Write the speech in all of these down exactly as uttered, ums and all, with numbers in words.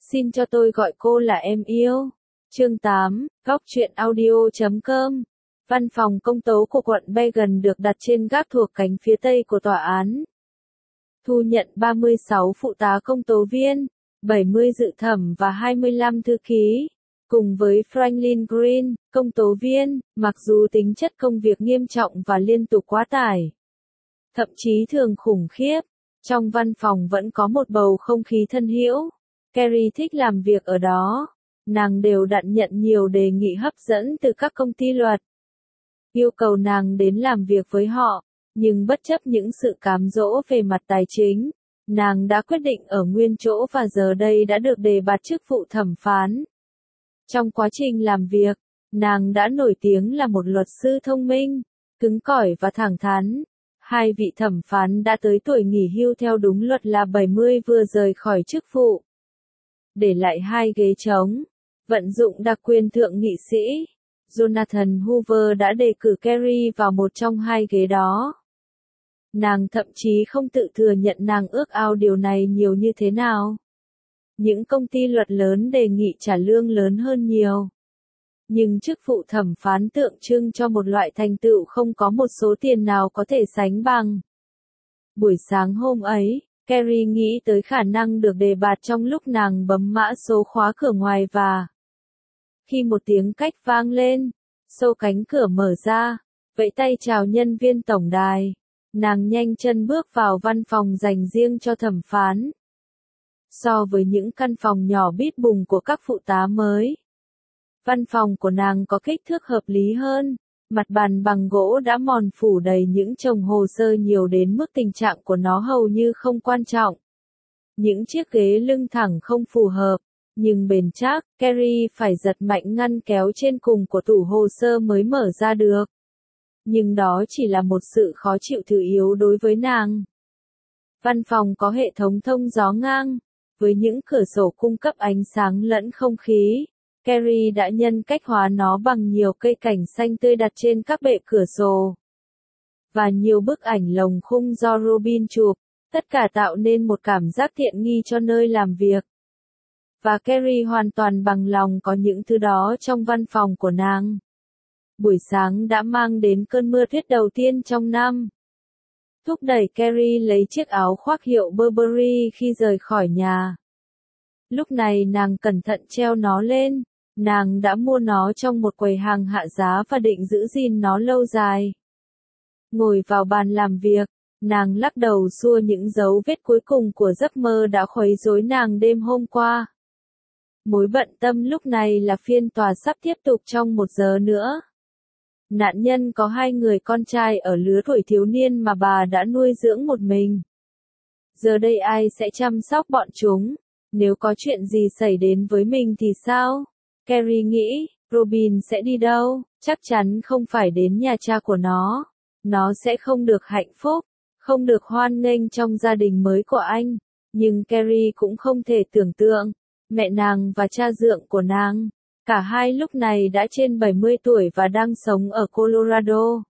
Xin cho tôi gọi cô là em yêu. Chương tám, góc truyện audio chấm com. Văn phòng công tố của quận Bergen được đặt trên gác thuộc cánh phía tây của tòa án. Thu nhận ba mươi sáu phụ tá công tố viên, bảy mươi dự thẩm và hai mươi lăm thư ký. Cùng với Franklin Green, công tố viên, mặc dù tính chất công việc nghiêm trọng và liên tục quá tải, thậm chí thường khủng khiếp, trong văn phòng vẫn có một bầu không khí thân hữu. Carrie thích làm việc ở đó. Nàng đều đặn nhận nhiều đề nghị hấp dẫn từ các công ty luật, yêu cầu nàng đến làm việc với họ, nhưng bất chấp những sự cám dỗ về mặt tài chính, nàng đã quyết định ở nguyên chỗ và giờ đây đã được đề bạt chức vụ thẩm phán. Trong quá trình làm việc, nàng đã nổi tiếng là một luật sư thông minh, cứng cỏi và thẳng thắn. Hai vị thẩm phán đã tới tuổi nghỉ hưu theo đúng luật là bảy mươi vừa rời khỏi chức vụ, để lại hai ghế trống. Vận dụng đặc quyền thượng nghị sĩ, Jonathan Hoover đã đề cử Carrie vào một trong hai ghế đó. Nàng thậm chí không tự thừa nhận nàng ước ao điều này nhiều như thế nào. Những công ty luật lớn đề nghị trả lương lớn hơn nhiều. Nhưng chức vụ thẩm phán tượng trưng cho một loại thành tựu không có một số tiền nào có thể sánh bằng. Buổi sáng hôm ấy, Carrie nghĩ tới khả năng được đề bạt trong lúc nàng bấm mã số khóa cửa ngoài và khi một tiếng cách vang lên, xô cánh cửa mở ra, vẫy tay chào nhân viên tổng đài, nàng nhanh chân bước vào văn phòng dành riêng cho thẩm phán. So với những căn phòng nhỏ bít bùng của các phụ tá mới, văn phòng của nàng có kích thước hợp lý hơn, mặt bàn bằng gỗ đã mòn phủ đầy những chồng hồ sơ nhiều đến mức tình trạng của nó hầu như không quan trọng. Những chiếc ghế lưng thẳng không phù hợp, nhưng bền chắc, Carrie phải giật mạnh ngăn kéo trên cùng của tủ hồ sơ mới mở ra được. Nhưng đó chỉ là một sự khó chịu thứ yếu đối với nàng. Văn phòng có hệ thống thông gió ngang, với những cửa sổ cung cấp ánh sáng lẫn không khí. Carrie đã nhân cách hóa nó bằng nhiều cây cảnh xanh tươi đặt trên các bệ cửa sổ. Và nhiều bức ảnh lồng khung do Robin chụp, tất cả tạo nên một cảm giác tiện nghi cho nơi làm việc. Và Carrie hoàn toàn bằng lòng có những thứ đó trong văn phòng của nàng. Buổi sáng đã mang đến cơn mưa tuyết đầu tiên trong năm. Thúc đẩy Carrie lấy chiếc áo khoác hiệu Burberry khi rời khỏi nhà. Lúc này nàng cẩn thận treo nó lên. Nàng đã mua nó trong một quầy hàng hạ giá và định giữ gìn nó lâu dài. Ngồi vào bàn làm việc, nàng lắc đầu xua những dấu vết cuối cùng của giấc mơ đã khuấy rối nàng đêm hôm qua. Mối bận tâm lúc này là phiên tòa sắp tiếp tục trong một giờ nữa. Nạn nhân có hai người con trai ở lứa tuổi thiếu niên mà bà đã nuôi dưỡng một mình. Giờ đây ai sẽ chăm sóc bọn chúng? Nếu có chuyện gì xảy đến với mình thì sao? Carrie nghĩ, Robin sẽ đi đâu? Chắc chắn không phải đến nhà cha của nó. Nó sẽ không được hạnh phúc, không được hoan nghênh trong gia đình mới của anh. Nhưng Carrie cũng không thể tưởng tượng, mẹ nàng và cha dượng của nàng, cả hai lúc này đã trên bảy mươi tuổi và đang sống ở Colorado.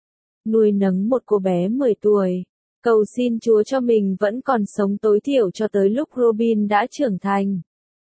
Nuôi nấng một cô bé mười tuổi, cầu xin Chúa cho mình vẫn còn sống tối thiểu cho tới lúc Robin đã trưởng thành.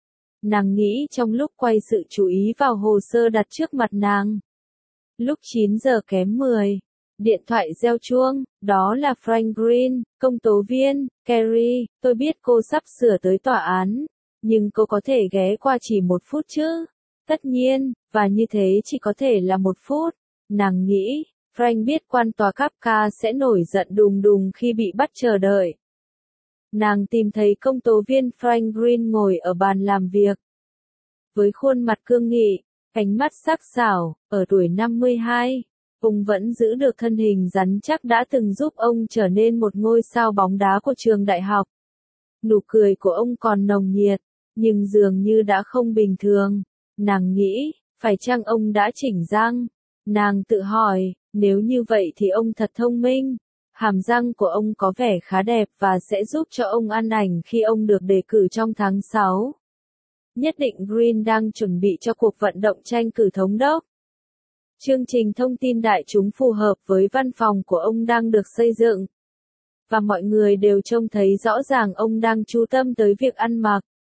Nàng nghĩ trong lúc quay sự chú ý vào hồ sơ đặt trước mặt nàng. Lúc chín giờ kém mười, điện thoại reo chuông, đó là Frank Green, công tố viên. Carrie, tôi biết cô sắp sửa tới tòa án, nhưng cô có thể ghé qua chỉ một phút chứ? Tất nhiên, và như thế chỉ có thể là một phút. Nàng nghĩ, Frank biết quan tòa Kafka sẽ nổi giận đùng đùng khi bị bắt chờ đợi. Nàng tìm thấy công tố viên Frank Green ngồi ở bàn làm việc. Với khuôn mặt cương nghị, ánh mắt sắc sảo, ở tuổi năm mươi hai, ông vẫn giữ được thân hình rắn chắc đã từng giúp ông trở nên một ngôi sao bóng đá của trường đại học. Nụ cười của ông còn nồng nhiệt, nhưng dường như đã không bình thường. Nàng nghĩ, phải chăng ông đã chỉnh răng? Nàng tự hỏi, nếu như vậy thì ông thật thông minh. Hàm răng của ông có vẻ khá đẹp và sẽ giúp cho ông ăn ảnh khi ông được đề cử trong tháng sáu. Nhất định Green đang chuẩn bị cho cuộc vận động tranh cử thống đốc. Chương trình thông tin đại chúng phù hợp với văn phòng của ông đang được xây dựng. Và mọi người đều trông thấy rõ ràng ông đang chú tâm tới việc ăn mặc.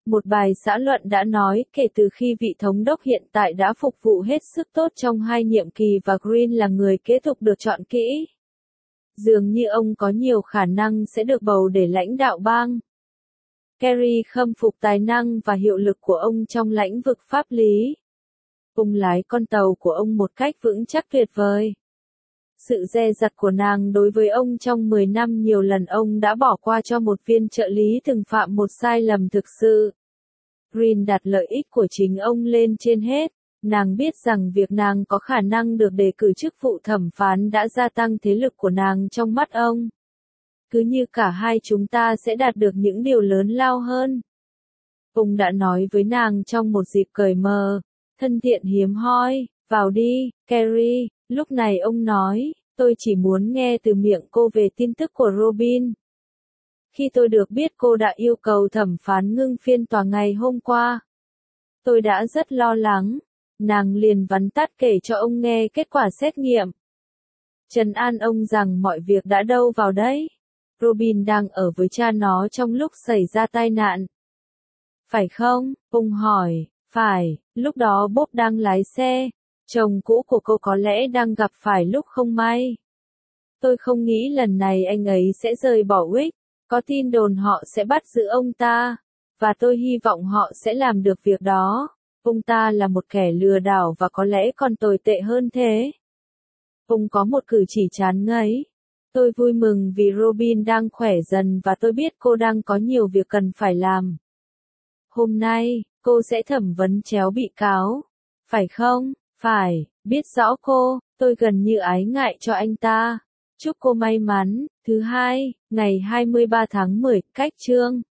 Một bài xã luận đã nói, kể từ khi vị thống đốc hiện tại đã phục vụ hết sức tốt trong hai nhiệm kỳ và Green là người kế tục được chọn kỹ, dường như ông có nhiều khả năng sẽ được bầu để lãnh đạo bang. Kerry khâm phục tài năng và hiệu lực của ông trong lĩnh vực pháp lý. Ông lái con tàu của ông một cách vững chắc tuyệt vời. Sự dè dặt của nàng đối với ông trong mười năm nhiều lần ông đã bỏ qua cho một viên trợ lý từng phạm một sai lầm thực sự. Green đặt lợi ích của chính ông lên trên hết. Nàng biết rằng việc nàng có khả năng được đề cử chức vụ thẩm phán đã gia tăng thế lực của nàng trong mắt ông. Cứ như cả hai chúng ta sẽ đạt được những điều lớn lao hơn. Ông đã nói với nàng trong một dịp cởi mở, thân thiện hiếm hoi, vào đi, Kerry. Lúc này ông nói, tôi chỉ muốn nghe từ miệng cô về tin tức của Robin. Khi tôi được biết cô đã yêu cầu thẩm phán ngưng phiên tòa ngày hôm qua, tôi đã rất lo lắng. Nàng liền vắn tắt kể cho ông nghe kết quả xét nghiệm. Trấn an ông rằng mọi việc đã đâu vào đấy. Robin đang ở với cha nó trong lúc xảy ra tai nạn. Phải không? Ông hỏi. Phải, lúc đó Bob đang lái xe. Chồng cũ của cô có lẽ đang gặp phải lúc không may. Tôi không nghĩ lần này anh ấy sẽ rời bỏ Wick. Có tin đồn họ sẽ bắt giữ ông ta. Và tôi hy vọng họ sẽ làm được việc đó. Ông ta là một kẻ lừa đảo và có lẽ còn tồi tệ hơn thế. Ông có một cử chỉ chán ngấy. Tôi vui mừng vì Robin đang khỏe dần và tôi biết cô đang có nhiều việc cần phải làm. Hôm nay, cô sẽ thẩm vấn chéo bị cáo. Phải không? Phải, biết rõ cô, tôi gần như ái ngại cho anh ta. Chúc cô may mắn. Thứ hai, ngày hai mươi ba tháng mười, cách chương.